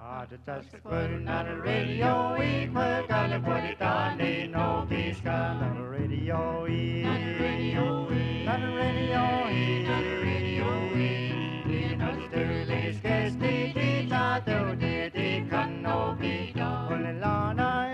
Just putting on the radio, we put on the put it on, ain't no peace on the radio, on the radio, on the radio, on the radio, in Australia's case, they did not do they can no be done. Well, Lana,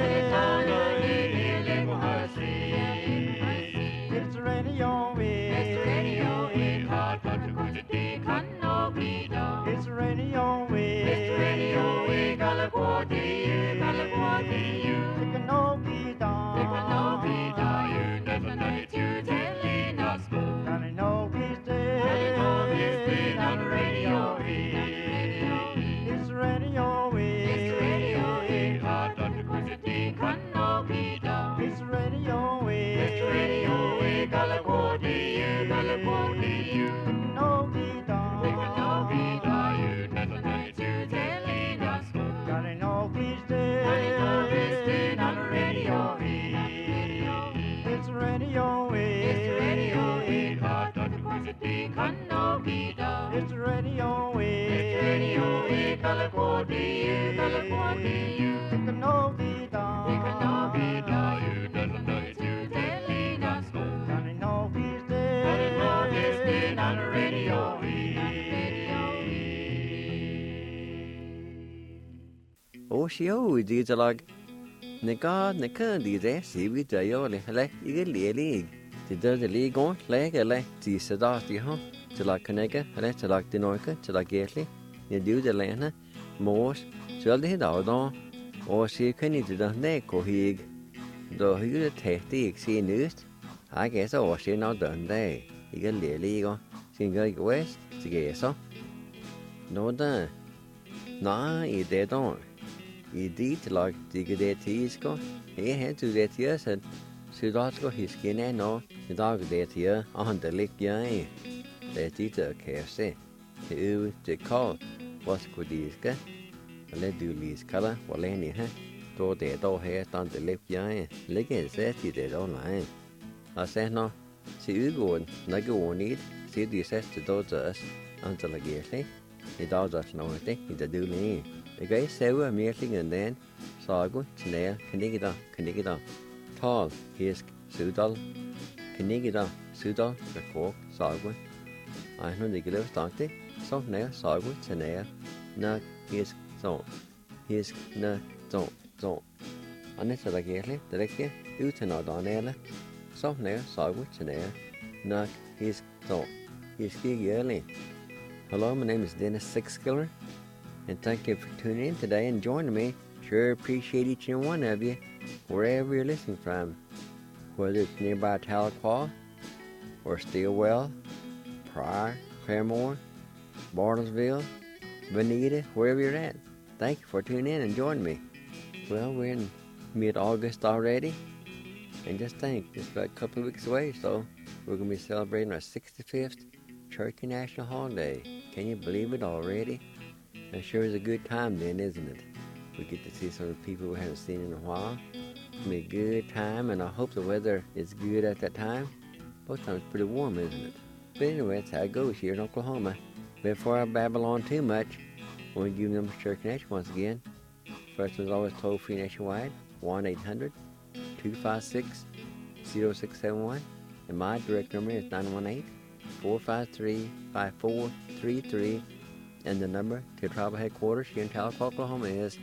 it's radio, it's radio, hard but to put it, they can no be done. It's radio, it's radio, California, California, they can no be done. They can no be done. You never know it, you telling us more. And I know he's dead, on the radio, it's radio, it's radio, hard but to put it, they can no be done. It's radio, California, California, no be done. They can no be done. You never know it, you telling us more. God, I know he's dead. I know he's dead on the radio. It's radio, it's radio, hard to put it, they can no be done. It's radio, California, California, they can no be done. They can no be done. You never know it, you telling us more. God, I know he's dead. I know he's dead on the radio. Oshio, these are like Nicard, Nicard, these see we do your like you league. The dirty league on, like a like the Sadasti, huh? To like Connecticut, and to like the Norca, to like Gately, you do the Lana, Morse, so they had all on, or see can you do the neck or hig. Though he could take the see news, I guess all she not done there. You get league on, see go west, to get so. No, done. Nah, you dead on. I dit lag digge det tisko. Jeg har til det tiden, så da skal huske ned nå. I dag det tiden, og han det ligger jeg. Det er dit der kan se. Det er jo det kall. Hvad skulle de skal? Eller du lige skal, hvor længe her. Då det då her, dan det ligger jeg. Ligger det til det online. Og så nå, så udgående, når jeg går ned, så de sætter då til os. Han til at give sig. I dag der er noget det, i det du lige. Jeg kan ikke se mere end den, så jeg går til nær, kan ikke da. Tal, hisk, sydal, kan ikke da, sydal, rekord, så jeg går. Ej, nu er det ikke løbet det, så nær, så jeg går til nær, nok, hisk, nø, så. Og næste der gælder, det er ikke, ud til noget der nærle, så nær, så jeg går til nær, nok, hisk, så. Hisk ikke ærlig. Hello, my name is Dennis Sixskiller. And thank you for tuning in today and joining me. Sure appreciate each and one of you, wherever you're listening from. Whether it's nearby Tahlequah, or Stillwell, Pryor, Claremore, Bartlesville, Bonita, wherever you're at. Thank you for tuning in and joining me. Well, we're in mid-August already. And just think, just about a couple of weeks away, so we're going to be celebrating our 65th Cherokee National Holiday. Can you believe it already? It sure is a good time then, isn't it? We get to see some of the people we haven't seen in a while. It'll be a good time, and I hope the weather is good at that time. Both times it's pretty warm, isn't it? But anyway, that's how it goes here in Oklahoma. Before I babble on too much, I want to give them Cherokee Nation once again. First one's always toll-free nationwide, 1-800-256-0671. And my direct number is 918-453-5433. And the number to tribal headquarters here in Tahlequah, Oklahoma is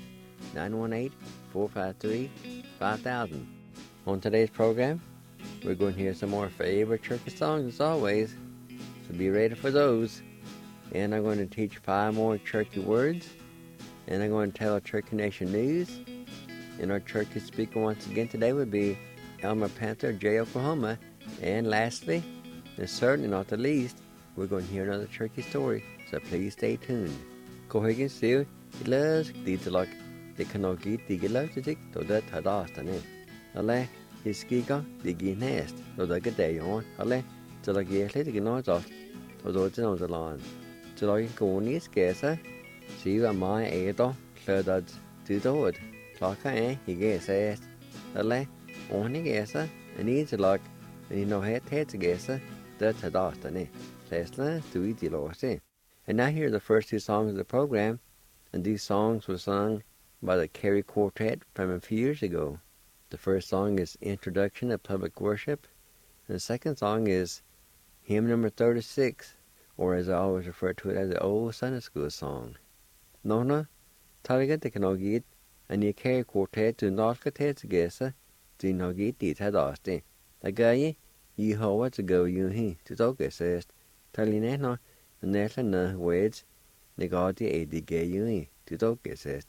918-453-5000. On today's program, we're going to hear some more favorite Cherokee songs as always, so be ready for those. And I'm going to teach 5 more Cherokee words, and I'm going to tell Cherokee Nation news. And our Cherokee speaker once again today would be Elmer Panther, J. Oklahoma. And lastly, and certainly not the least, we're going to hear another Cherokee story. So please stay tuned. Gå høygen sier, glas, didelag, det kan nok gitt digelautetik, da det tar dastane. Eller, hiskiga, digi næst, da det er det jo, eller, til at give slet ikke noget af, da det er noget land. Til at gå ned skæse, siger mig æder, klødet til død. Klokken er, ikke sæst. Eller, ånd ikke æse, en i til at, men I når her til gæse, det tar dastane. Læsler, du i de låse. And now here are the first 2 songs of the program. and these songs were sung by the Carey Quartet from a few years ago. The first song is Introduction to Public Worship, and the second song is hymn number 36, or as I always refer to it as the old Sunday school song. Nona, Taliga de Canogit, and the Carey Quartet to Norskatet together, the Nogit did had Austin. The guy, ye ho to go you he, to talk says, Talinano, and Nessa na words, the God the aid the gay you he, to talk says.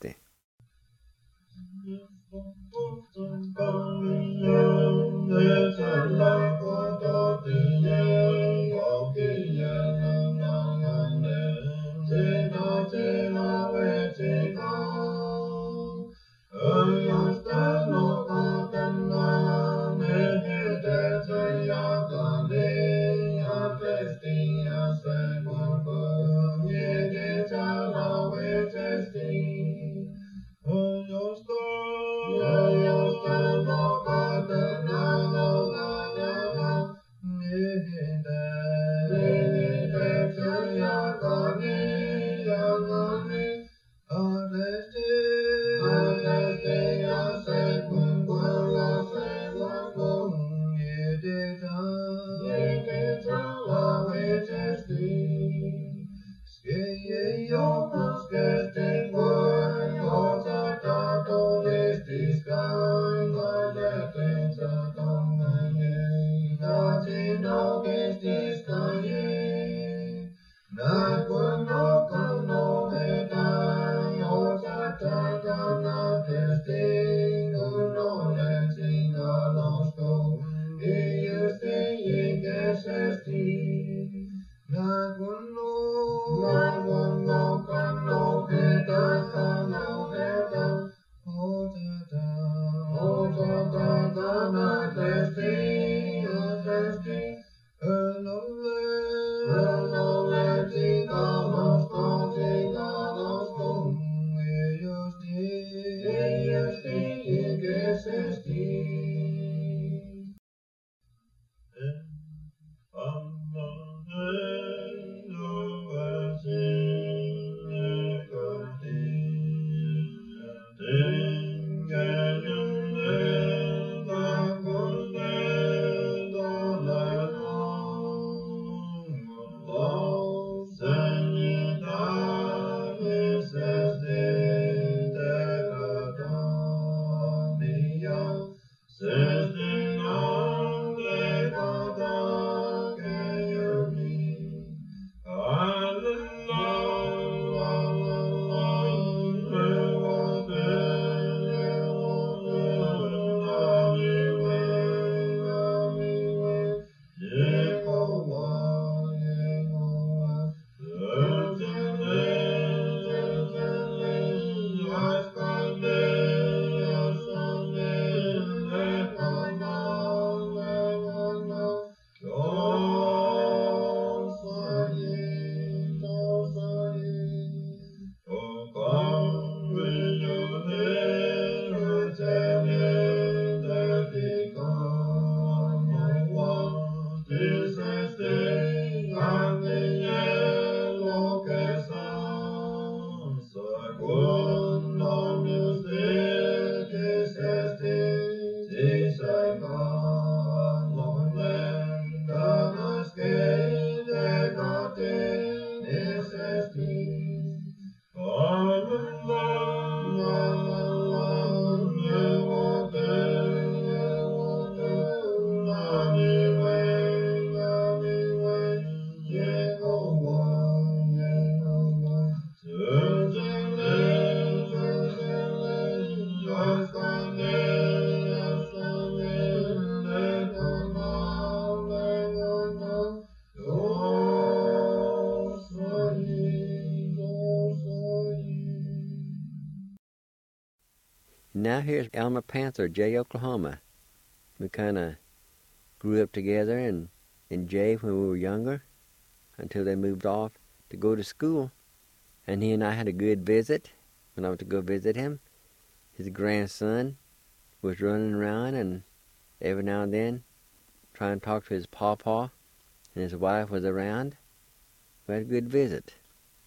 Now here's Alma Panther, Jay, Oklahoma. We kind of grew up together in Jay when we were younger until they moved off to go to school. And he and I had a good visit when I went to go visit him. His grandson was running around and every now and then trying to talk to his pawpaw, and his wife was around. We had a good visit.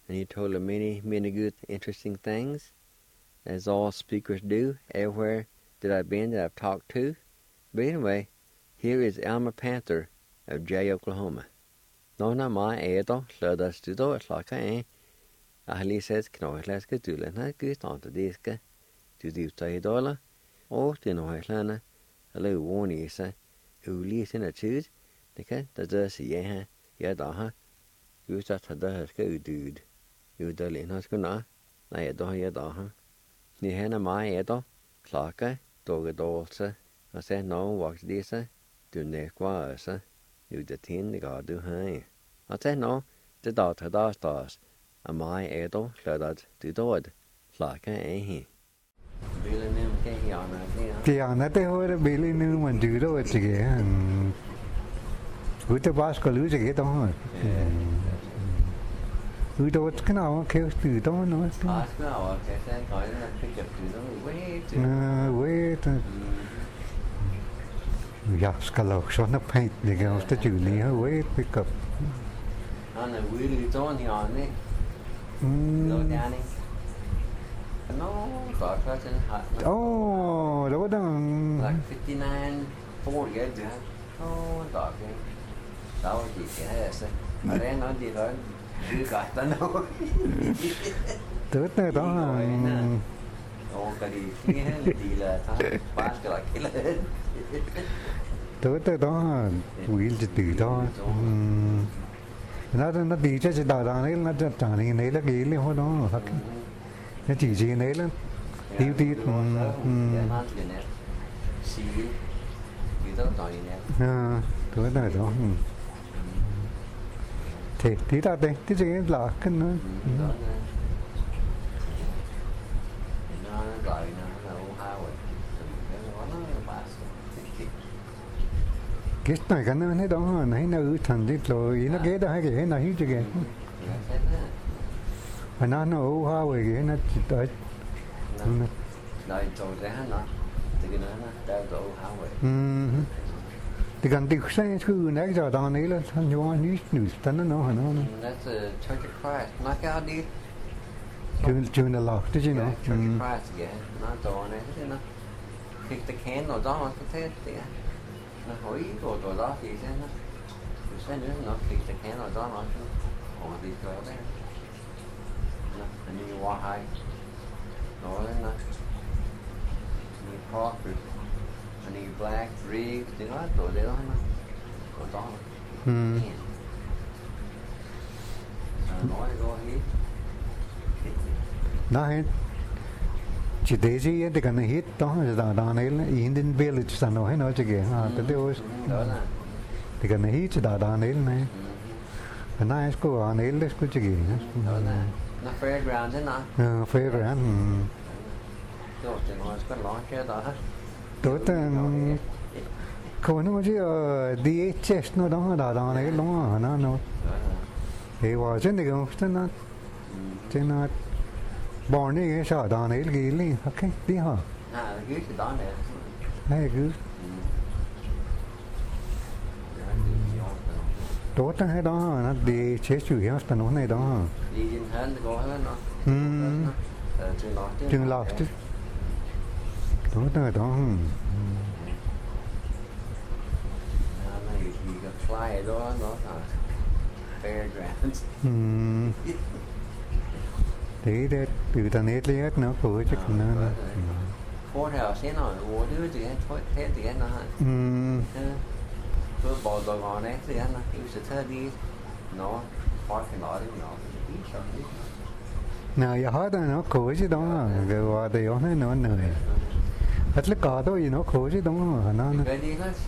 And he told her many good, interesting things, as all speakers do, everywhere that I've been, that I've talked to. But anyway, here is Elmer Panther of Jay, Oklahoma. No, na my edo, Lodas to do it like I Ali says, Kno, let's get to let good on the disc to the $2, or to no Lana, a little warning is who leaves in a choose, the cat does see, yet, you start to the good dude. You don't let us go now. I don't yet, You had a my edo, clock, dog a daughter. I said, no, walks this, do neck was, you the tin the god do high. I said, no, the daughter does, a my edo, let to do it. Clock, he. Billy Nim came on that. Tiana, they were Billy Nim and do it again. Good to Basco lose again on. Who don't know, kills to don't know. Ask now, I said, I didn't pick up to them. Wait. Yaskalo, son of paint, the girls that you near, wait, pick up. And a wheelie on the on it. No, Danny. No, got person hot. Oh, that was Like 59, 40, oh, talking. That was the yes. I didn't know the learn. You got to know. Tết này đó Ồ, cái gì thì là thôi, bán cái là cái lên. Tết này đó quỷ từ đó nó đi cho đào đào đấy nó trả này đấy là cái liên hoa đó thật nó chỉ gì đấy là tiêu tiêu Tết này đó thì ta đây cái gì là cái nó cái này cái nó đó này nó thành đi rồi nó ghé đó hay cái này chứ kìa mà nó hoa về cái nó chỉ tới đời trồi ra nó thì cái nó đeo tổ hoa về thì gần đi xe cứ nãy giờ đó này là thằng nhỏ ní nửa tấn nó hả nó That's a Church of Christ. Knock out đi. Chưa là lọt chứ nó Church of Christ yeah. Nó tổ này thế nó kick the can rồi đó nó thế thì nó hỏi rồi đó thì sẽ nữa nó kick the can rồi đó nó đi cỡ đấy nó anh đi qua hai rồi nó đi Crawford anh đi Black Riggs thì nó rồi đấy đó nó rồi đó nói rồi nó hết chỉ để gì thì cái này hết đó là đó này là Indian Village sao nói chứ kìa tới đây thì cái này hết chỉ đó này này cái này có này là có chứ kìa nó fairground thế nào fairground rồi thì nó có lo cái đó tối không nó chỉ DHS nó đó này nó thì vào trên này cũng trên nó bỏ này cái sợ đó này cái gì ok đi hả cái đó này hay cứ tốt hay đó nó đi chế chủ yếu là nó này đó đi trên hết có hết nó chừng lọt chứ tốt là đó này thì gặp fly đó nó là fairgrounds thế để từ ta nét lấy hết nó phối chắc nó phố theo xe nó mua thứ gì hết thế thì nó tôi bỏ đồ ngọn đấy thì nó yêu sự thơ đi nó parking lot đi nó nào giờ hết nó khổ chứ đó rồi vào thì nó lười hết lúc cò thôi gì nó khổ chứ đó nó cái đi hết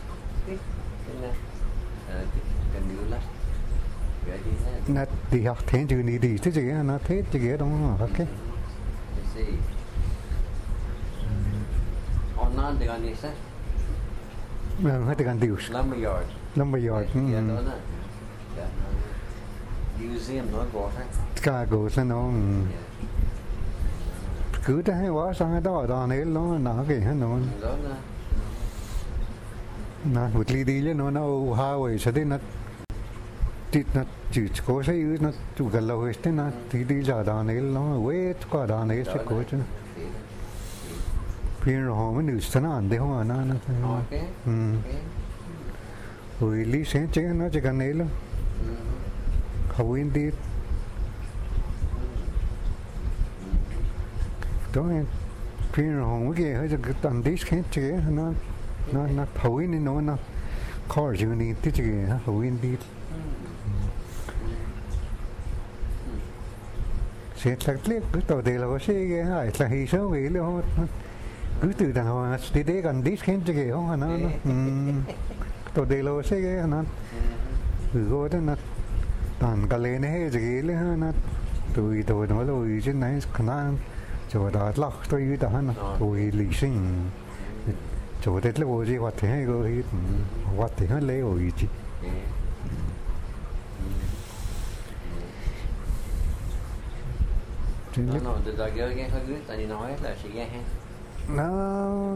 cái new lắm nó đi học thêm chữ này đi thế chứ nó thế chứ cái đó ok nó đi ăn đi sao hết thì ăn điều lumberyard museum nó có phải cả gỗ sao nó cứ thế hay quá sang cái đó này nó cái hết nó một ly đi chứ nó hoa vậy sao thế nó tít nó chữ cố sẽ ư nó chủ gần lâu hết thế nó thì đi giờ đó này nó quét qua đó này sẽ cố chứ phiền rồi họ mới nửa sân ăn đấy không à nó rồi lý sáng chứ nó chỉ cần này luôn hầu yên đi đó em phiền rồi họ mới kia hơi cái tầm đi sáng chứ nó hầu yên nó khó chịu này tí chứ hầu yên đi sẽ chắc liếc cứ tàu đề là có xe cái hải là hy số về luôn cứ từ đằng hoa thì đấy gần đi khen cho cái không nó tàu đề là có xe cái nó rồi đó nó toàn cả lên hết cái lên nó tụi nó rồi trên này khả năng chỗ đó lắc tôi như đó nó tụi lý sinh chỗ đấy là vô gì hoạt thế hay rồi hoạt thế hết lấy rồi chứ nó từ từ cái hơi cứ tại nói là sẽ nghe ha nó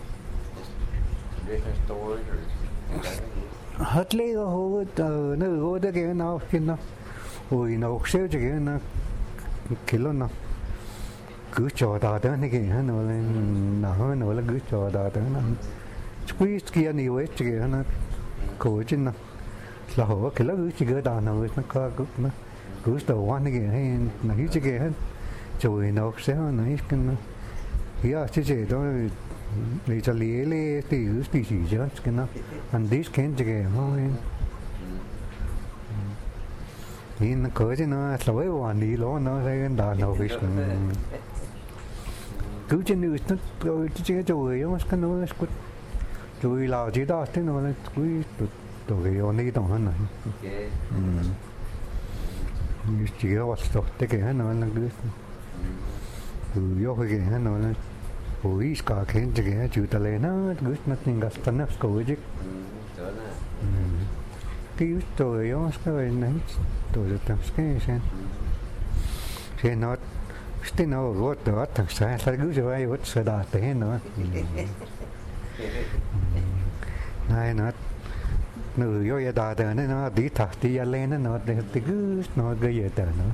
hết lấy rồi hồ nó hồ đó cái nào khi nó hồi nó xéo cho cái nó cái nó cứ trò đào đó này cái nó là cứ trò đào đó nó quý kia nhiều ấy cái nó cổ chứ nó là hồ cái nó cứ chỉ cái đào nào nó có cứ đầu quan này cái hay là cái cái hết rồi nó sẽ nói cái nó hiểu chứ đó để cho lấy thì chỉ chứ cái nó anh đi kén chứ cái thôi thì nó có chứ nó sợi hoàn đi lo nó sẽ đào nào cái cứ trên nước nó rồi chứ rồi nó rồi là chỉ đó thế nó là cứ tụi cái on đi đồng này chỉ có vật tốt thế cái nó là cứ vô cái nó là ủi cả cái cái chủ tờ lệ nó cứ nó tình gặp tận nó cố chứ cái tôi yếu cái này tôi được làm cái xem thì nó cái nó gót đó thằng sai sai cứ cho ai gót sờ đà thế nó này nó vô ya đà thế nó đi thẳng đi lên nó thì cứ nó gây gì thế nó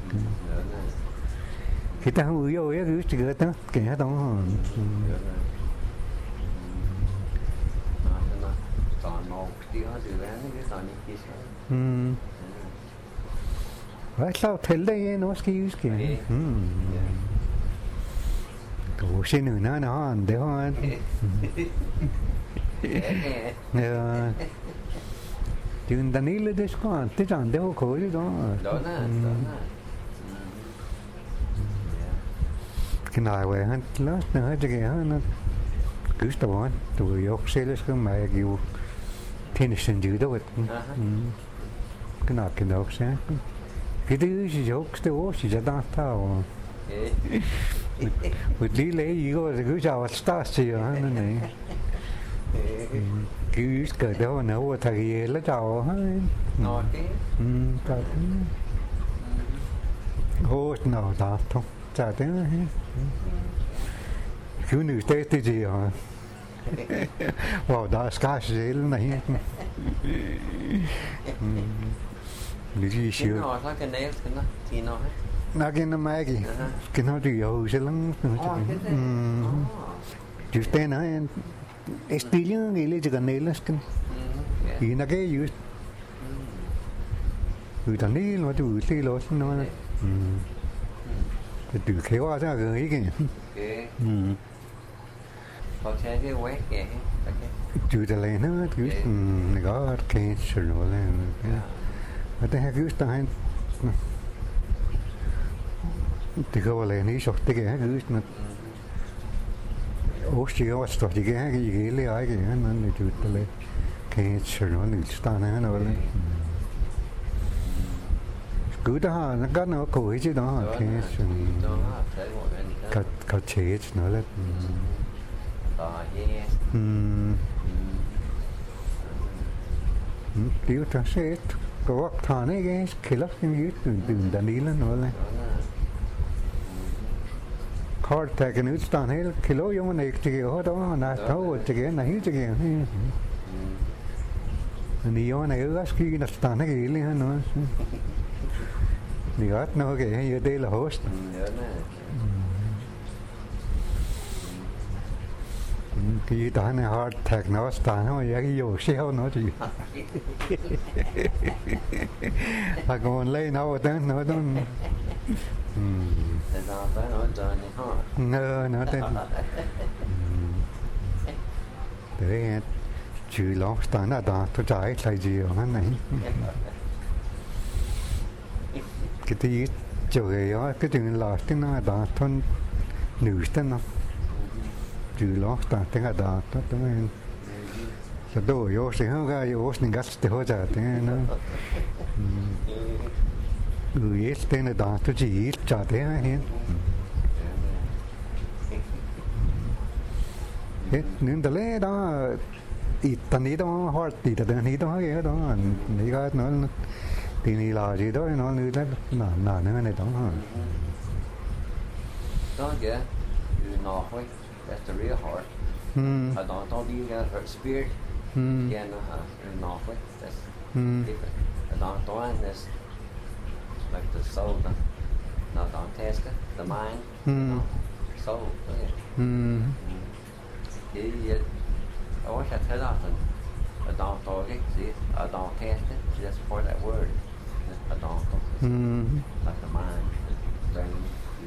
kita không yêu ấy cứ chỉ cái đó cái đó vậy sao thế đây nó cái cái tổ xin nữa nó ăn được không chừng ta nghĩ lên đấy có thế chẳng đâu có gì đó cái này vậy hắn lớn nữa chứ cái nó cứ tàu tụi học sinh lớp cái máy kiểu thiên sinh dữ đâu cái nào cái học sinh cái thứ gì học cái đó chỉ là đa thao một lý lẽ gì đó cứ chào start gì đó này cứ cái đó nó thầy là chào hết chào hốt nào đó thôi chả thế cứ nữ tê thì gì hả vào đó ska dễ này nữ gì xíu nó cái này thì nó na cái nó mai cái nó thì giàu sẽ lắm chứ tên nó estilo cái lấy cái này là cái gì na cái gì thằng này nó từ từ lo nó từ khéo qua ra cái cái có cái quét kìa chủ đề này nó cứ này có cái sự rồi là cái thế cứ tại thì có là này sốt cái cứ nó ố chỉ có sốt cái gì lấy ai cái nó chủ đề cái sự rồi là tại nó là cứ đó nó có nó củi chứ đó cái cái chế nó là tiểu ta sẽ có thằng này cái khi lắc cái gì từ đã đi lên nó là hard tag cái nước ta này kilo giống này chỉ cái đó là thấu chỉ cái này chỉ cái Ni yo này ước cái đặt tàn cái gì lên nó. Ni gắt nó cái hay đây là host. Cái đó này hard tag nó tàn nó cái vô xeo nó thì. À còn lấy nó tên nó don't. Nó tên. Đấy chữ lóng tàn là đó tôi trái lại gì ở này. Cái tí trời ơi cái chừng là tiếng nó đó thôn nữ tên nó. Chữ lóng tàn tiếng là đó tôi mình sẽ đổi vô sẽ không ra vô sinh gas thì hóa ra tiếng nó. Yes tên là đó tôi chỉ trả thế hết. Nên từ lẽ đó ít tận ý đó họ ít tận ý đó cái đó nghĩ cái nó thì là gì đó nó như thế là nữa này đó hả? Đó kìa, nó thôi, that's the real heart. I don't be her spirit. Yeah, nó thôi, that's different. I don't want this like the soul, nó don't test it, the mind, soul. Thì I wish I said often, I don't talk it, see, I don't test it, just for that word. I don't talk it. Like the mind, the brain,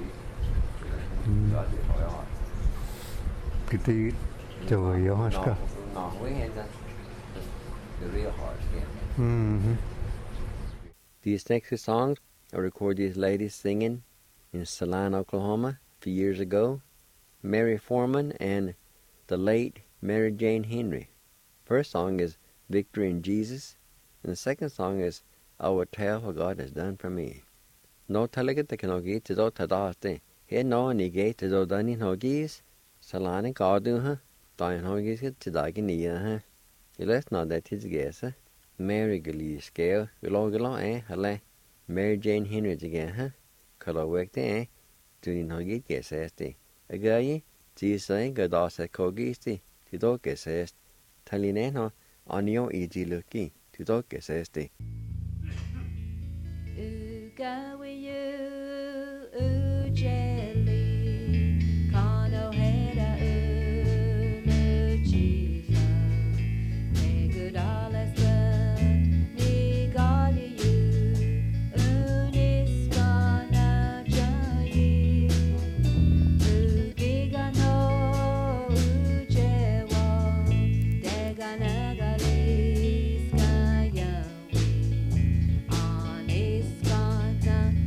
God is my heart. Cái tí trời ơi cả. No, we had the real heart, yeah. These next two songs, I recorded these ladies singing in Salina, Oklahoma, a few years ago. Mary Foreman and the late Mary Jane Henry. First song is Victory in Jesus, and the second song is I Will Tell What God Has Done For Me. No talaga te kanogi te do tadaste. He no ni ge te do dani hogis. Salani gadu ha. Dain hogis te dagi nia ha. Iles no that his guess. Mary Glee scale. Gilo hale. Mary Jane Henry again ha. Kalo wekte tunin hogit guess este. Agayi. Jesus gada se kogisti. Tido guess est. Talineno anio iji luki. Tido guess este. Go with you, jelly, Kano hera Jesus, me good all as ni God you, unis gonna joy, ugiga no ujewa, degana galis kaya. Is gonna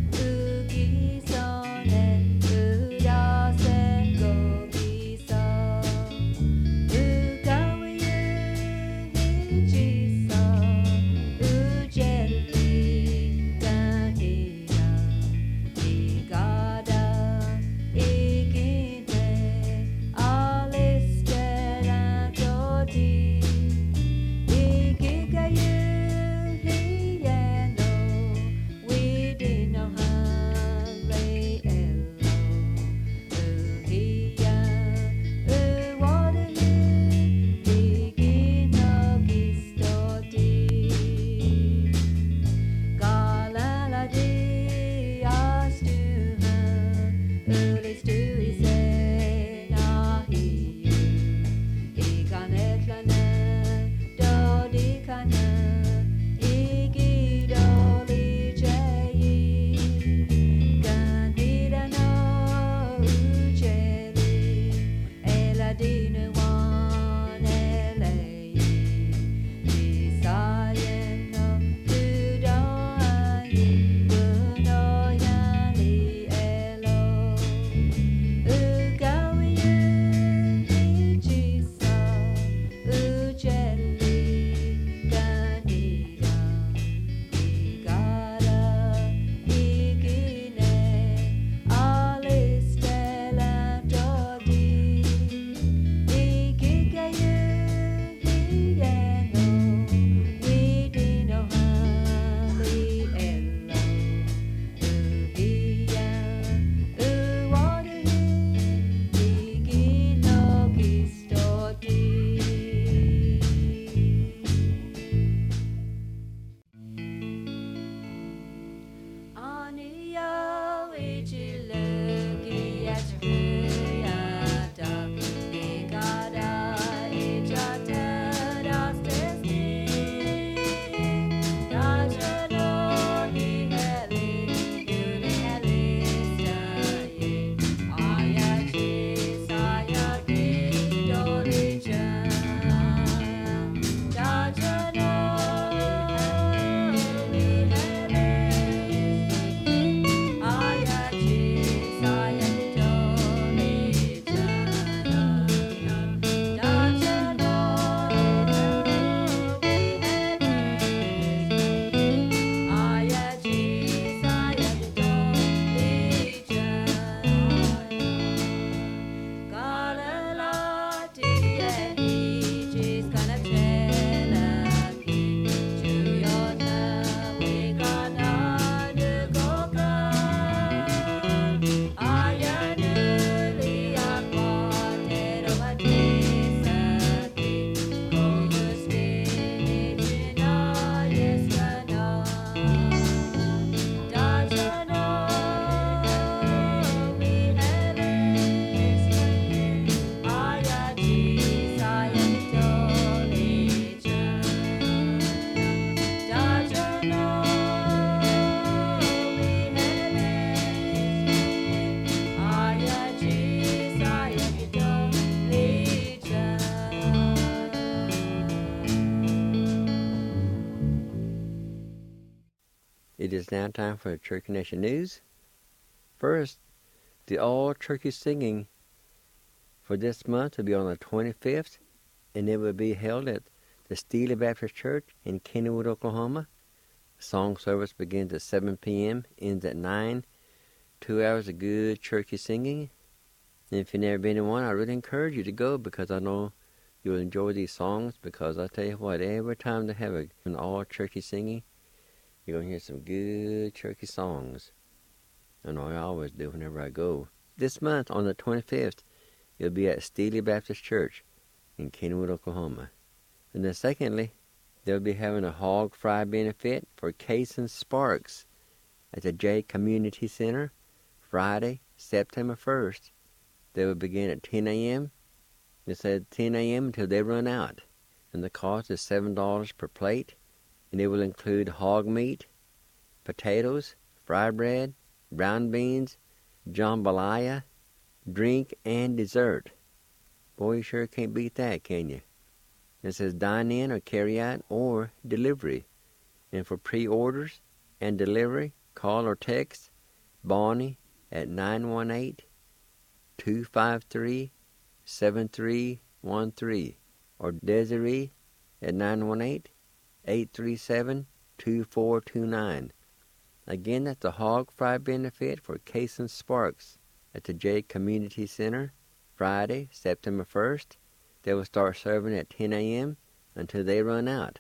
It is now time for Cherokee Nation News. First, the all-turkey singing for this month will be on the 25th, and it will be held at the Steely Baptist Church in Kennywood, Oklahoma. Song service begins at 7 p.m., ends at 9. 2 hours of good turkey singing. And if you've never been in one, I really encourage you to go, because I know you'll enjoy these songs, because I tell you what, every time they have an all-turkey singing, you're going to hear some good turkey songs. I know I always do whenever I go. This month, on the 25th, it'll be at Steely Baptist Church in Kennywood, Oklahoma. And then secondly, they'll be having a hog fry benefit for Kason Sparks at the J Community Center, Friday, September 1st. They will begin at 10 a.m. They said 10 a.m. until they run out. And the cost is $7 per plate. And it will include hog meat, potatoes, fried bread, brown beans, jambalaya, drink, and dessert. Boy, you sure can't beat that, can you? It says dine in or carry out or delivery. And for pre-orders and delivery, call or text Bonnie at 918-253-7313 or Desiree at 918-837-2429. Again, that's the hog fry benefit for Kason Sparks at the J Community Center, Friday, September 1st. They will start serving at 10 a.m. until they run out.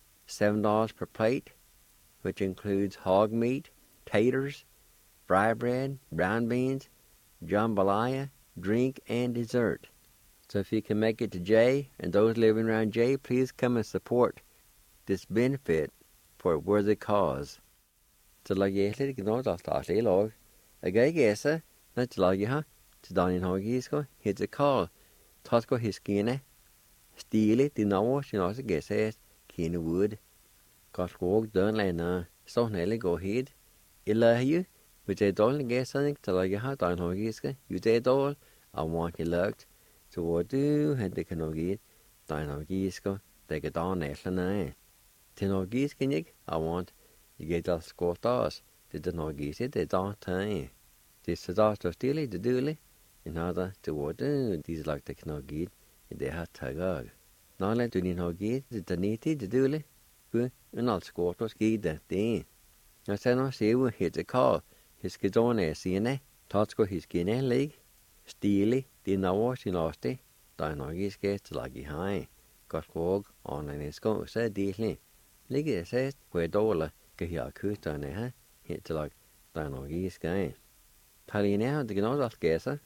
$7 per plate, which includes hog meat, taters, fried bread, brown beans, jambalaya, drink, and dessert. So if you can make it to J, and those living around J, please come and support this benefit for a worthy cause. Så la jeg litt gnått alt i lag. Jeg gese, når jeg lager her, til Daniel Hagisko, heter Karl, tasko hiskine, stili, de navn, sin også gese, Kennywood. Karskog, dønlene, så nødvendig gå hit. Eller jo, hvis jeg dårlig gese, til lager her, Daniel Hagisko, jo det dårlig, I want you lukt. Så what du, hente kan nok hit, Daniel Hagisko, det kan da næslene. Til Hagisko, I want. You get all squat off. Did the no get it? They don't time. This is all to steal it, to do it. In order to what these like the no get, they have to go. Now let you know get the needy to do it. Good, and all squat was get that thing. I said, no, see, we hit the call. His kids on a scene, Totsko his guinea leg. Steely, did not wash in lost it. Dino gets like high. Got walk on and it's go, said dearly. Liggy says, where dollar. Cái hiểu cứ tờ này ha hiện tại là tờ nó ghi cái thầy nào thì nó rất kẹt á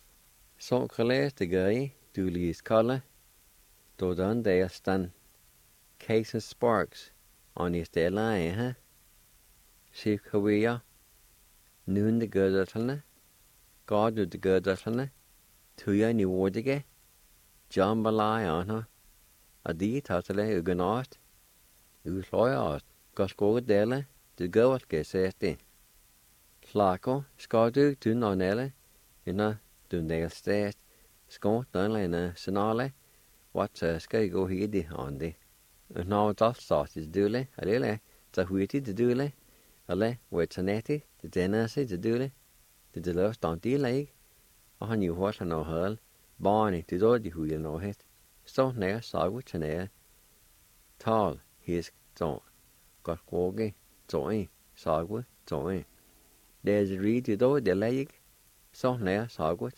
sau khi lấy thì cái tu lý scholar tôi đang để stand Kason Sparks on his day line ha see Korea noon the good at hana God do the good at hana two year new word again jambalaya on her a di tatale uganast loyal Gaskoga dele, de goat gesete. Slako, skadu du nonele, inna du nail state, skont nonlena senale, what ska go hidi on the. Now it's all sausage dule, alele, ta huiti de dule, ale, wet saneti, the denasi de dule, the delos don't delay, on you what no hurl, barney, the door the wheel no hit. So near, saw which an tall, his don't. Got quoggy, joy, sagwa, joy. There's a reed to do the leg, so near, sagwa,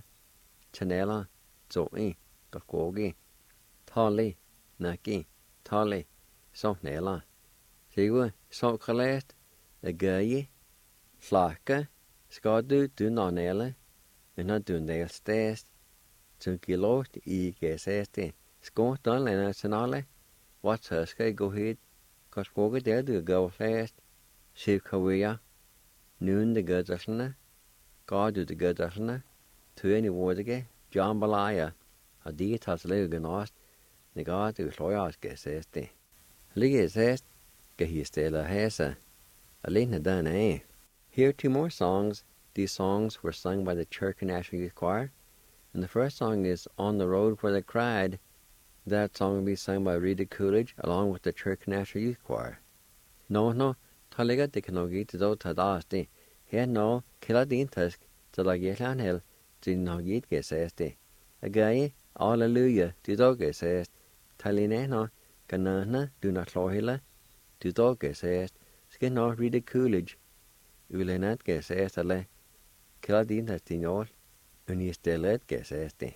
chanela, joy, got quoggy. Tolly, naki, tolly, so nela. Sigwa, so collect, a gay, flaka, scadu, do non nela, and not do nail stairs. 2 kilo, I guess, score, don't let us an what's her sky go hit. Cause walk there to go fast. See Korea. Noon the good listener. God do the good listener. To any word again. Jambalaya. A deed has lived in us. The God who lawyers get says the. Liggy says, get his still a hesa. A lena done, eh? Here 2 more songs. These songs were sung by the Cherokee National Youth Choir. And the first song is On the Road Where They Cried. That song will be sung by Rita Coolidge along with the Cherokee National Youth Choir. No, Talega teknologi til dog tadaste. Her nå killer din task til at give han hel til noget gesæste. Agaye alleluja til dog gesæst. Talinæna ganana du not klorhilla til dog gesæst. Skal nå ride coolidge. Ulenat gesæst alle. Killer din task til nål. Unistellet gesæste.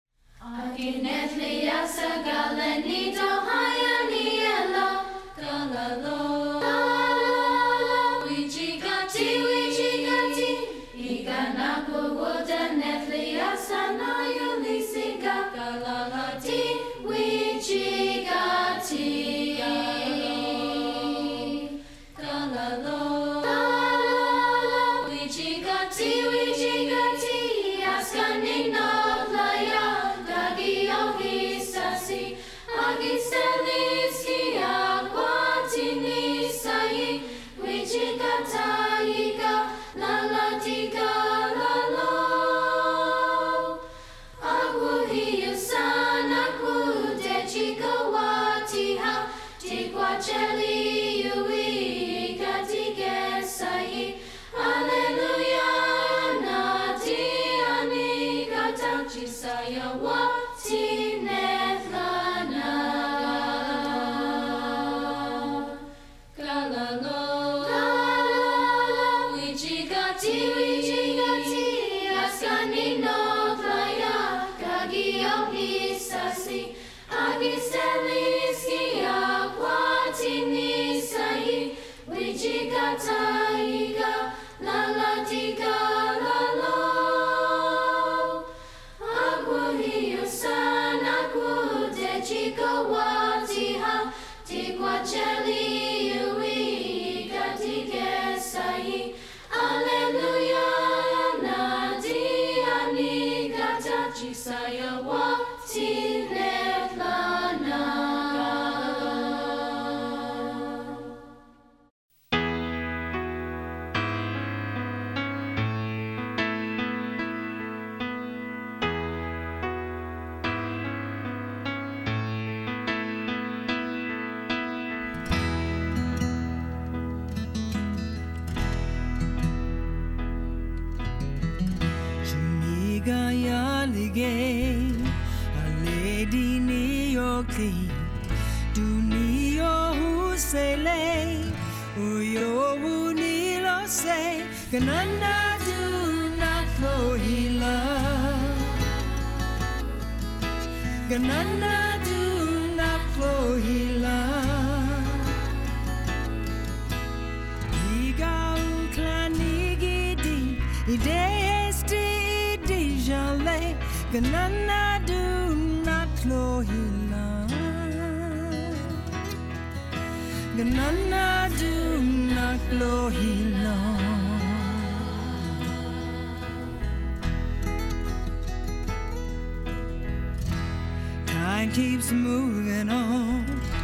Time keeps moving on.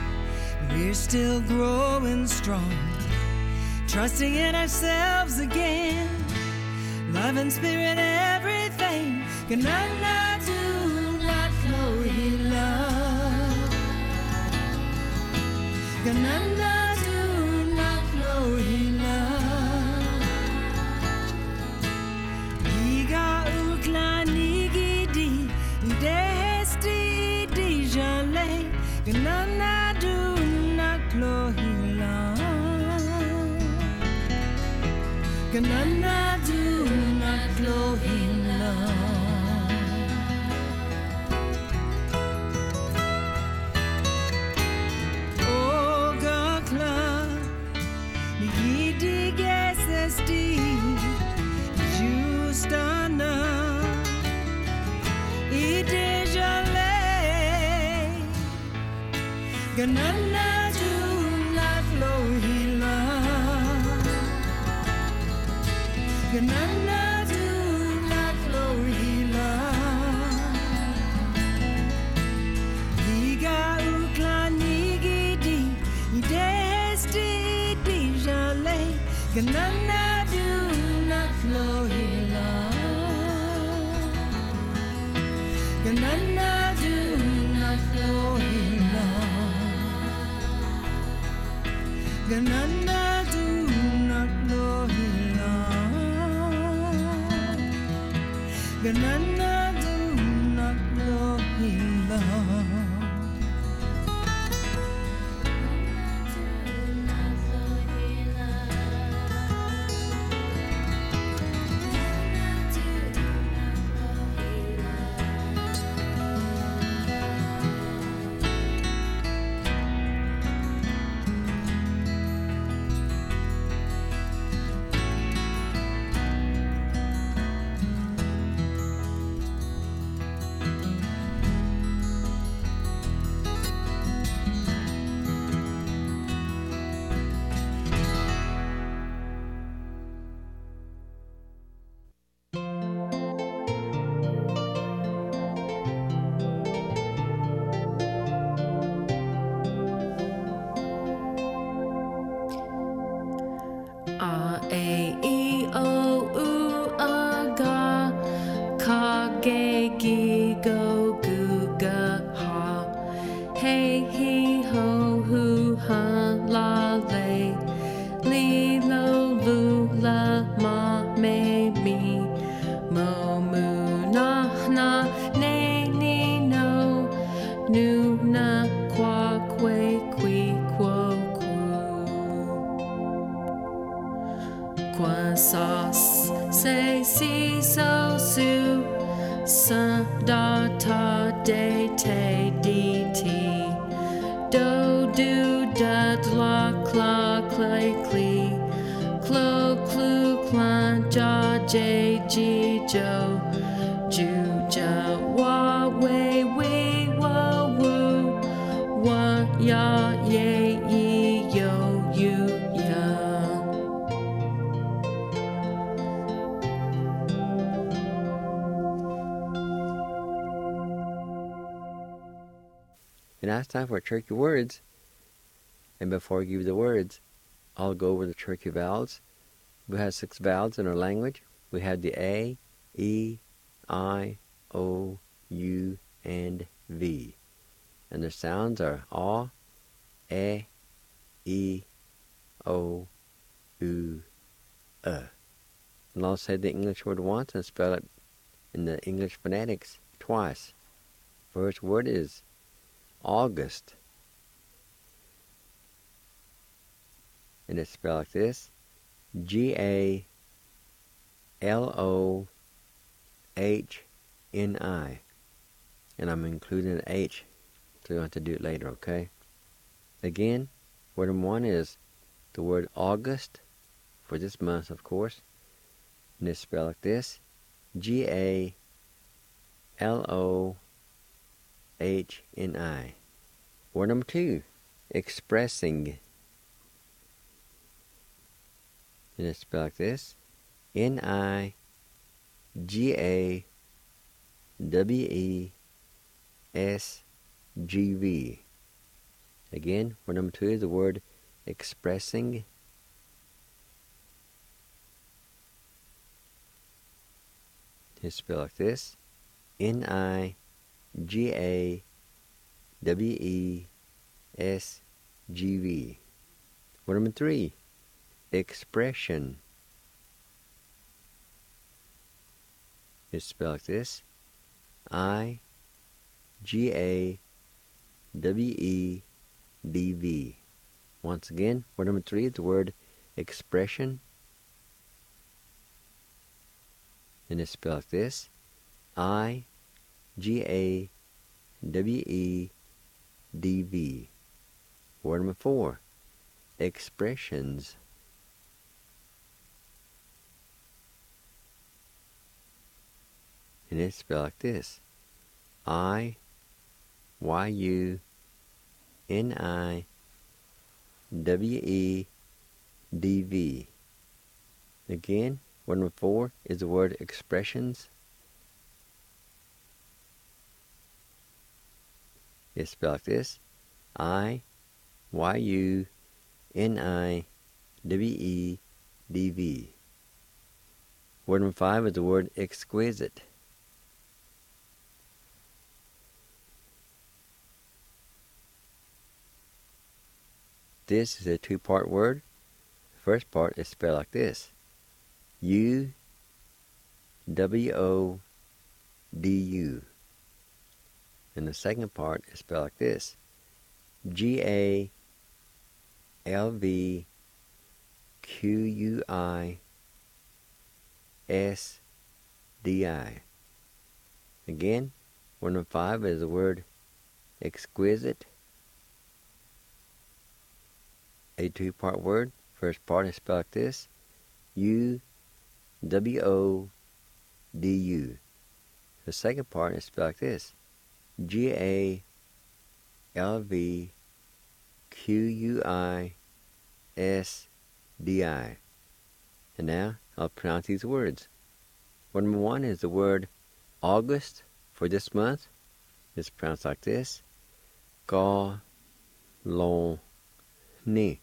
We're still growing strong, trusting in ourselves again. Love and spirit, everything. Ganana do not flow in love. Ganana do not flow in love. Iga ukla nigidi desti dijale. Ganana do not flow in love. Ganana do not flow in love. Oh, Gakla, Nigidi Gesesti, Justana, Idejale, Ganana do not flow in love. Ganana do not flow in love. Liga ukla nigidi idesti dijale. Ganana do not flow in love. Ganana do not flow in love. A E O U A Ga Ka Ge Gi Go Gu Ga Ha Hey He Ho Hu Ha La Le Li Lo Lu La Ma Me Mi Mo Mu Na Na Ne Ni No Nu Na Kwa Kwe Kwi Kwo Kwa sa se si so su sa da ta de te di ti do do da la cla clay clee clo clu clan ja j g jo ju ja wa we we wa woo wa ya ye yi yo you ya. And now it's time for Turkey words. And before I give you the words, I'll go over the Turkey vowels. We have 6 vowels in our language. We have the A, E, I, O, U, and V. And the sounds are A, E, O, U, And I'll say the English word once and spell it in the English phonetics twice. First word is August. And it's spelled like this: G-A-L-O-H-N-I. And I'm including an H, so you have to do it later, okay? Again, word number 1 is the word August, for this month, of course. And it's spelled like this: G-A-L-O-H-N-I. Word number 2, expressing. And it's spelled like this: N-I-G-A-W-E-S-G-V. Again, word number 2 is the word expressing. It's spelled like this: N-I-G-A-W-E-S-G-V. Word number 3, expression. It's spelled like this: I-G-A-W-E-D-V. Once again, word number 3 is the word expression. And it's spelled like this: I-G-A-W-E-D-V. Word number 4, expressions. And it's spelled like this: I-Y-U-N-I-W-E-D-V. Again, word number 4 is the word expressions. It's spelled like this: I-Y-U-N-I-W-E-D-V. Word number 5 is the word exquisite. This is a 2-part word. The first part is spelled like this: U-W-O-S-I-T-E. D-U. And the second part is spelled like this: G-A-L-V-Q-U-I-S-D-I. Again, 1 of 5 is the word exquisite, a 2-part word. First part is spelled like this: U-W-O-D-U. The second part is spelled like this: G-A-L-V-Q-U-I-S-D-I. And now I'll pronounce these words. Number 1 is the word August for this month. It's pronounced like this: Ga-long-ni.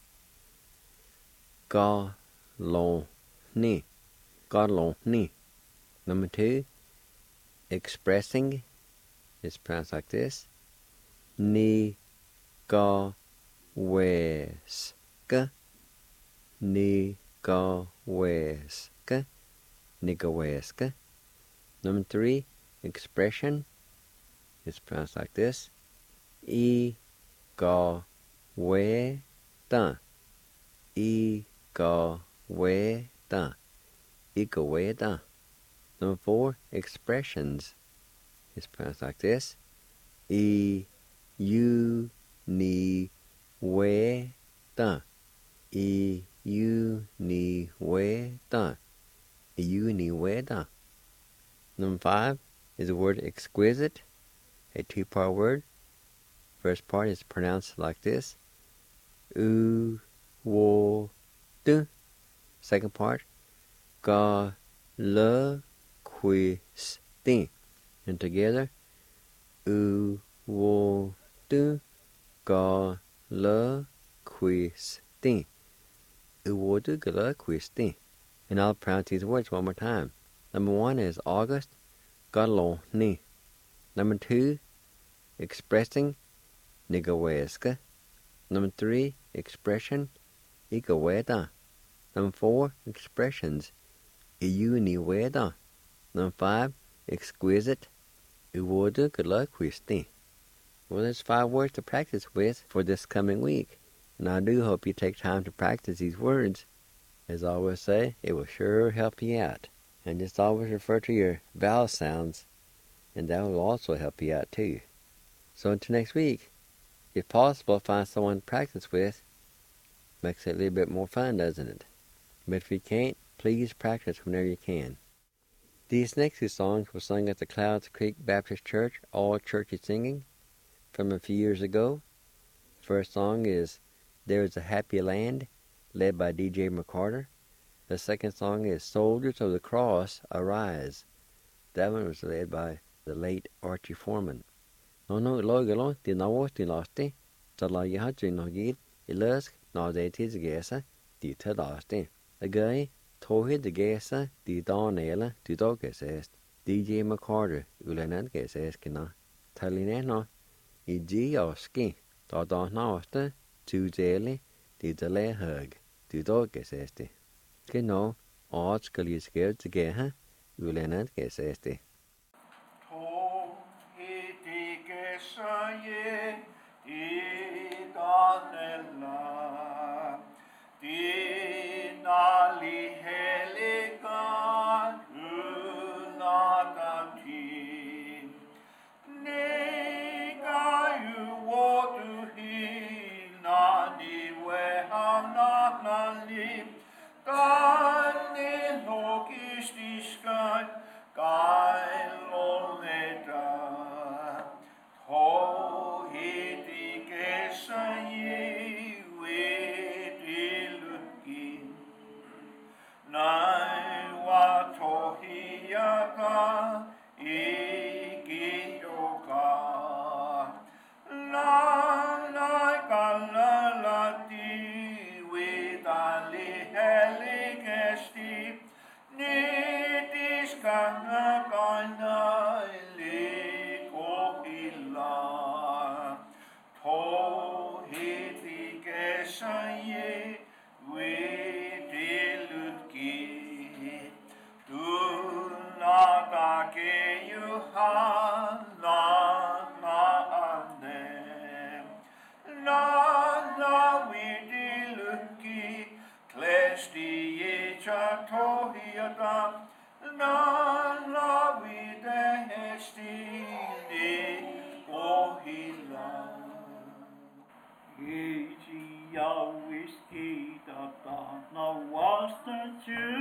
Ga-long-ni. Ga-long-ni. Number 2, expressing, is pronounced like this: Ni-ga-wes-ka. Ni-ga-wes-ka. Ni-ga-wes-ka. Number 3, expression, is pronounced like this: I-ga-we-da. I-ga-we-da. I-ga-we-da. Number 4, expressions, is pronounced like this: I-you-ni-we-da. I-you-ni-we-da. I-you-ni-we-da. Number 5 is the word exquisite, a 2-part word. First part is pronounced like this: U-wo-du. Second part: Ga-le-quis-ti. And together: U-wo-du. Ga-le-quis-ti. U-wo-du. Ga-le-quis-ti. And I'll pronounce these words one more time. Number 1 is August, Ga-long-ni. Number 2, expressing, Ni-ga-wes-ka. Number 3, expression, I-ga-we-da. Number 4, expressions, I-you-ni-we-da. Number 5, exquisite, U-wo-du. Ga-le-quis-ti. Well, there's 5 words to practice with for this coming week, and I do hope you take time to practice these words. As I always say, it will sure help you out. And just always refer to your vowel sounds, and that will also help you out too. So until next week, if possible, find someone to practice with. Makes it a little bit more fun, doesn't it? But if you can't, please practice whenever you can. These next 2 songs were sung at the Clouds Creek Baptist Church, all churches singing, from a few years ago. First song is There Is a Happy Land, led by D.J. McCarter. The second song is Soldiers of the Cross, Arise. That one was led by the late Archie Foreman. No logalo ti nawos ti lasti, tala yahatri no gid, ilusk no de tis gesa, ti tadasti. Agay, tohi de gesa, ti donela, ti dogesest. DJ McCarter, ulenat gesest kina. Taline no, I G oski, ta don naosta, tu zeli, ti dele hug, ti dogesesti. Genau, odds skal I skære til gære, ulenat gesesti. You ha na anem. Na widi luki klesti echa tohiata. Na wide hesti ni ohila. Eji always eat up na was the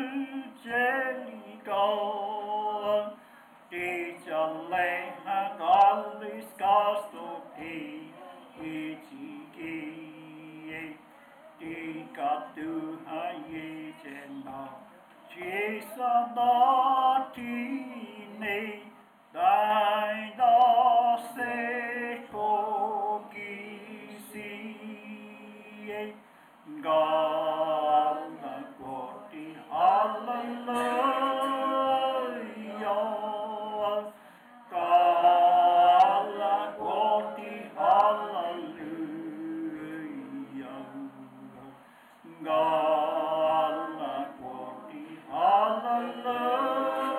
jelly go. Deja lay had always cast to pay. Eji gay. Dika do ha ye jena. Jesa da tine. Dai da se kogi. God, the hallelujah. God, the hallelujah. God, the hallelujah.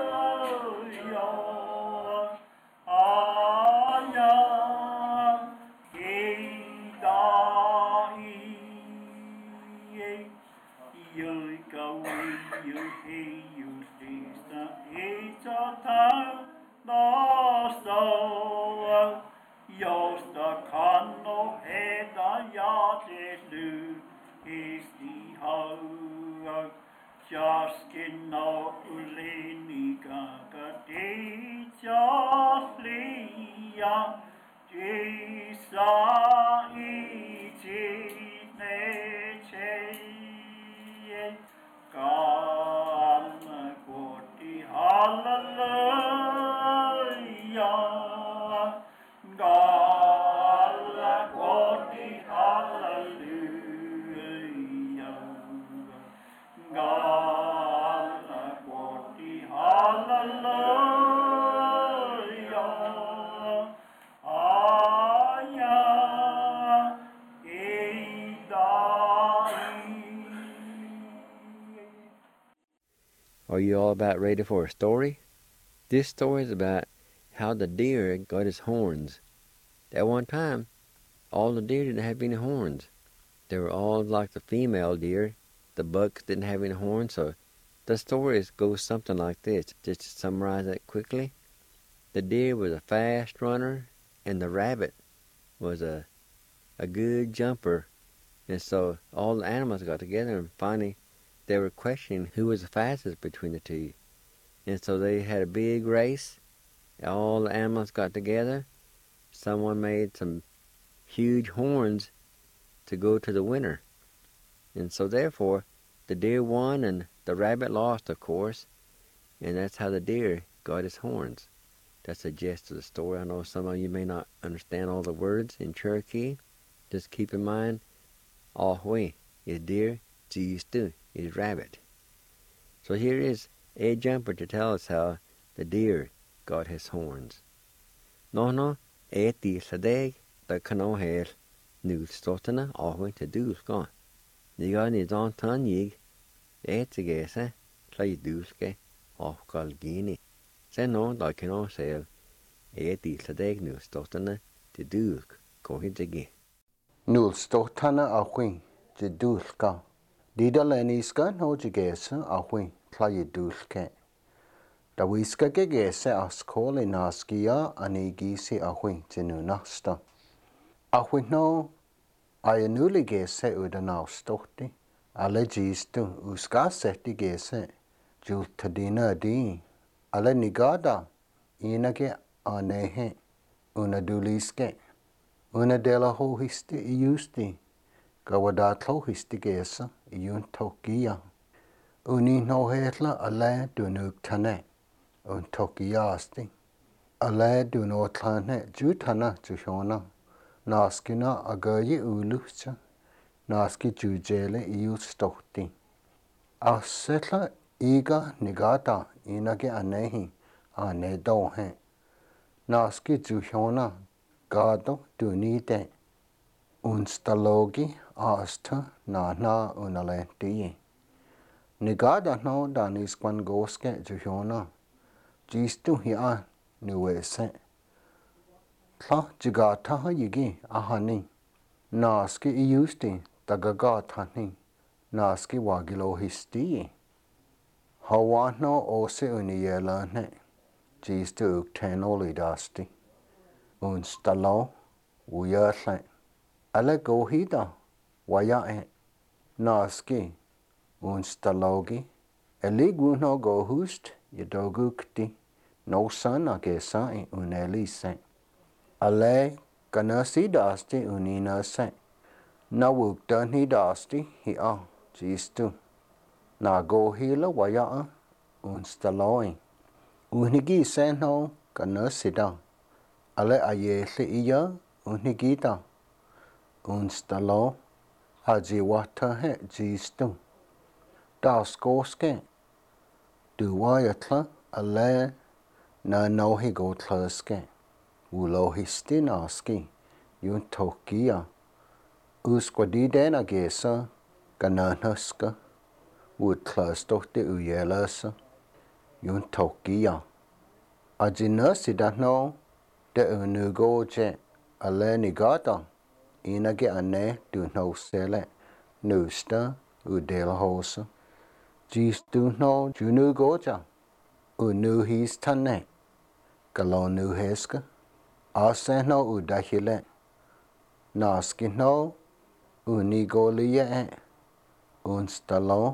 Josta kan nog heta ja til nu is die hou. Jaskin no uleni kaka de jaslia. Jisa iti neche. Kan koti hallelujah. God, koti hallelujah. God, koti hallelujah. Aya, Are you all about ready for a story? This story is about how the deer got his horns. At one time, all the deer didn't have any horns. They were all like the female deer. The bucks didn't have any horns, so the story goes something like this. Just to summarize it quickly. The deer was a fast runner, and the rabbit was a good jumper. And so all the animals got together, and finally they were questioning who was the fastest between the two. And so they had a big race. All the animals got together. Someone made some huge horns to go to the winner. And so therefore, the deer won and the rabbit lost, of course. And that's how the deer got his horns. That's the gist of the story. I know some of you may not understand all the words in Cherokee. Just keep in mind, Ahwe is deer, Jistu is rabbit. So here is Ed Jumper to tell us how the deer got his horns. No, Eti Sadeg, the Kanohel, Nu Stotana, Ahwe to Dulska. Nigan is on Tan Yig, Etigesa, Clay Dulske, Ahkalgini. Sen da Kanohel, Eti Sadeg, Nu Stotana, to Dulk, Kohidegi. Nul Stotana Ahwe, to Dulka. Dida Leniska, no Jigesa, Ahwe, Clay Dulke. Da wiska gegese as koli naskia anigisi ahwin tinu nasta. Ahwin no ayanuli gese udanau stohti. Ale gistu uskaseti gese. Jultadina di. Ale nigada inage anehe. Una duliske. Una dela hohisti iusti. Gawadatlo histi gesa iun tokia. Uni no hetla ale dunuk tane. Un tokiasti. Ale do no tlane jutana juhona. Naskina agayi ulucha. Naski jujele iu stohti. Asetla iga nigata inage anehi ane dohe. Naski juhona gado dunite. Unstalogi asta na unalenti. Nigada no danis kwan goske juhona. Jistu hiya nuwe se. Tla jiga taha yigi ahani. Naski iusti tagaga tani. Naski wagilo histi. Hawano ose uniyelane. Jistu uktenoli dasti. Unstalo uyerle. Ale gohida wayae. Naski unstalogi. Eliguno gohust yadogukti. No sana gesai unelise. Ale kanasi dasti uninase. Nawukdani dasti hia jistu. Nagohila waya unstaloi. Unigi seno kanasida. Ale ayeshe iya unigita. Unstalo ajiwata he jistu. Daskoske. Duwayatla ale na nohi go tlaske. Ulohisti naski. Yun tokia. Usquadidena gesa. Gananaska. Utlastochte uyelasa. Yun tokia. Ajinasida no. De unugoje. Ale nigata. Inage ane du no sele. Nusta udelhosa. Jistu no junugoja. Unuhis tane. Galonu heska. Ase no udahile. Naski no unigolie. Unstalo.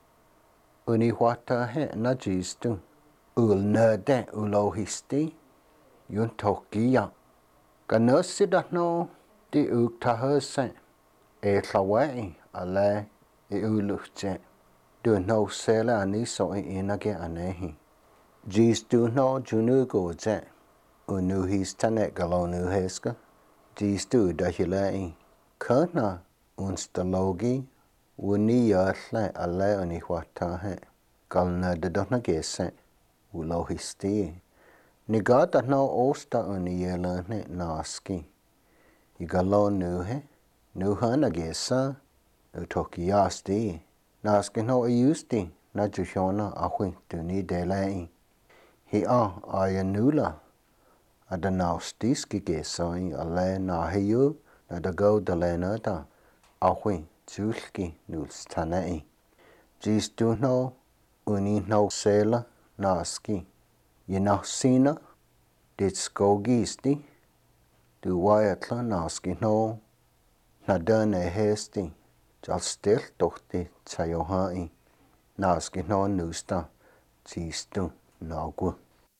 Uniwata he na jistu. Ulnede ulohisti. Yun tokia. Ganasida no di uktahase. E tlawai ale e uluche. Du no sele aniso inage anehi. Jistu no junugoje. Unuhis tane galonu heska. Jistu dahilei. Kana unstalogi. Uniyarle ale uniwatahe. Galna dedona gese. Ulohisti. Nigata no osta uniyelane naski. Igalo nuhe. Nuhana gesa. Utokiasti. Naski no iusti. Na jushona ahui tuni delei. Hia ayanula. Adanaustiski gesai ale nahiyu. Nadago dalenata. Ahui julki nulstanei. Jistu no uni no sela naski. Yenasina ditskogisti. Duwayatla naski no. Nadane hesti. Jalstil tohti tayohai. Naski no nusta. Jistu nagu.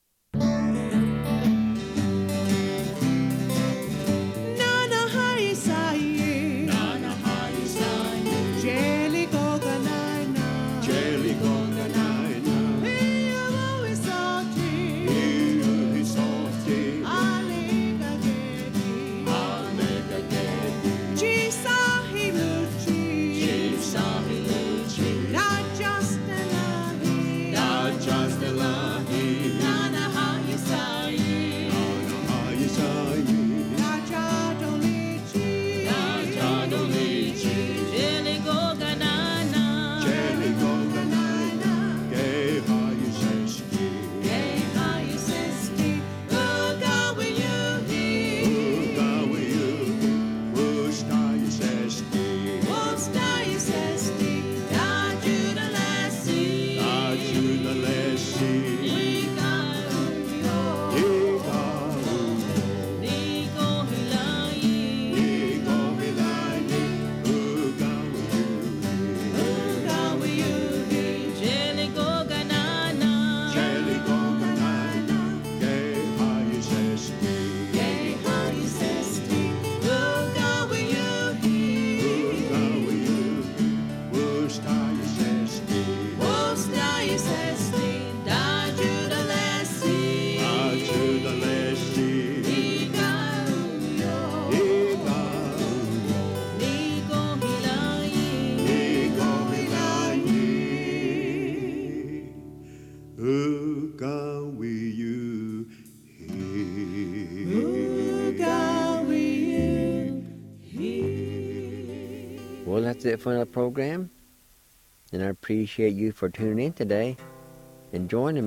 Well, that's it for the program. And I appreciate you for tuning in today and joining me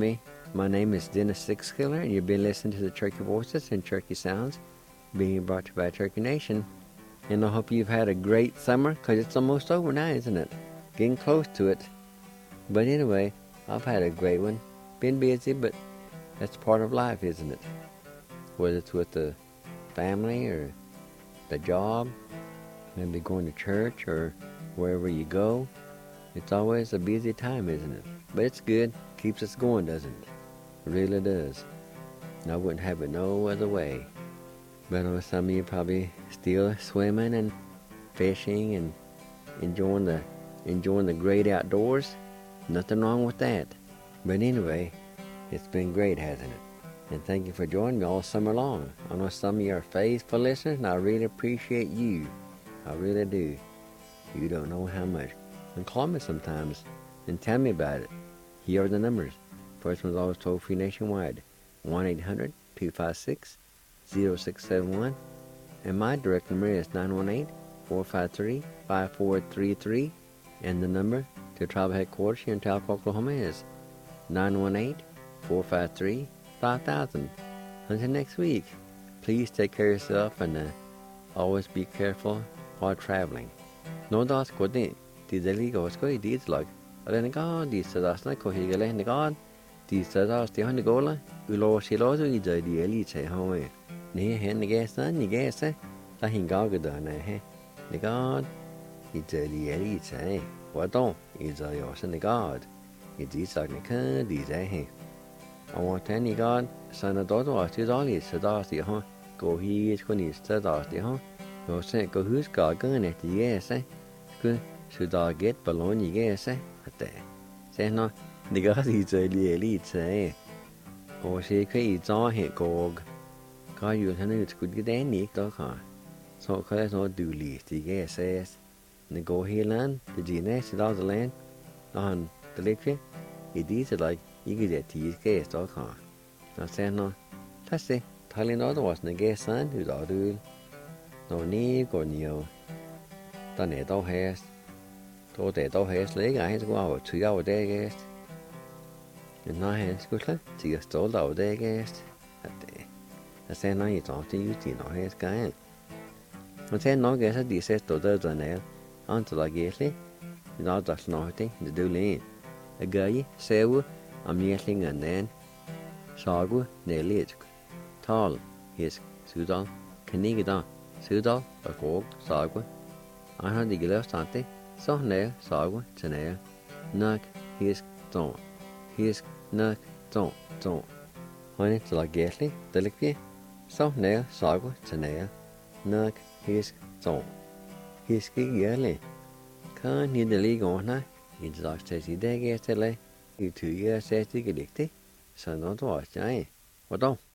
My name is Dennis Sixkiller, and you've been listening to the Cherokee Voices and Cherokee Sounds, being brought to you by Cherokee Nation. And I hope you've had a great summer, because it's almost over now, isn't it? Getting close to it. But anyway, I've had a great one. Been busy, but that's part of life, isn't it? Whether it's with the family or the job, maybe going to church or wherever you go. It's always a busy time, isn't it? But it's good. Keeps us going, doesn't it? It really does. I wouldn't have it no other way. But I know some of you probably still swimming and fishing and enjoying the great outdoors. Nothing wrong with that. But anyway, it's been great, hasn't it? And thank you for joining me all summer long. I know some of you are faithful listeners, and I really appreciate you. I really do. You don't know how much. And call me sometimes and tell me about it. Here are the numbers. First one's always toll-free nationwide. 1-800-256-0671. And my direct number is 918-453-5433. And the number to tribal headquarters here in Talcott, Oklahoma is 918-453-5000. Until next week, please take care of yourself and always be careful while traveling. No das kodin, di deli go sko di slag. Ale naga di sadasna ko higale naga di sadas di han gola ulo shilo zo I di eli che hawe. Ni hen nigesa nigesa la hinga gada na he. Naga di eli che. Wadon I yo sen naga. I di slag nika di he. I want any god sana dodo ati dali sadas di ha. Go hi is ko ni sadas di ha. Go sen go hus ga gan et yes. Good. Should I get balloon you guess, at there? Say no, the guy is a elite, say. Or she creates all hit gog. Call you and it's good get any dog. So, cause no do least, the guess says. The go here land, the GNS is all the land. On the lecture, it is like you get that tease gas dog. I say no, that's it. Telling otherwise, the guess son who's all do. No need go near. Done it all has. Told that all has leg, I had to go out 2 hours there, guest. And I had to go to see a stole out there, guest. At the I said, no, you talk to you, no has guy. I said, no, guess I did say to the nail until I get it. Not just nothing, the do lean. A guy, sew, I'm yelling and then Sagu, nearly it. Tall, his Sudan, Canigada, Sudal, a hog, Sagu. I had the left ante, so nail, sagu, tenail, knock, his don't, his knock, don't. When it's like gately, delicate, so nail, sagu, tenail, knock, his don't. His key yearly. Can't need the league on her, it's like says he day yesterday, you 2 years says the gedicty, so not watch, eh? What don't?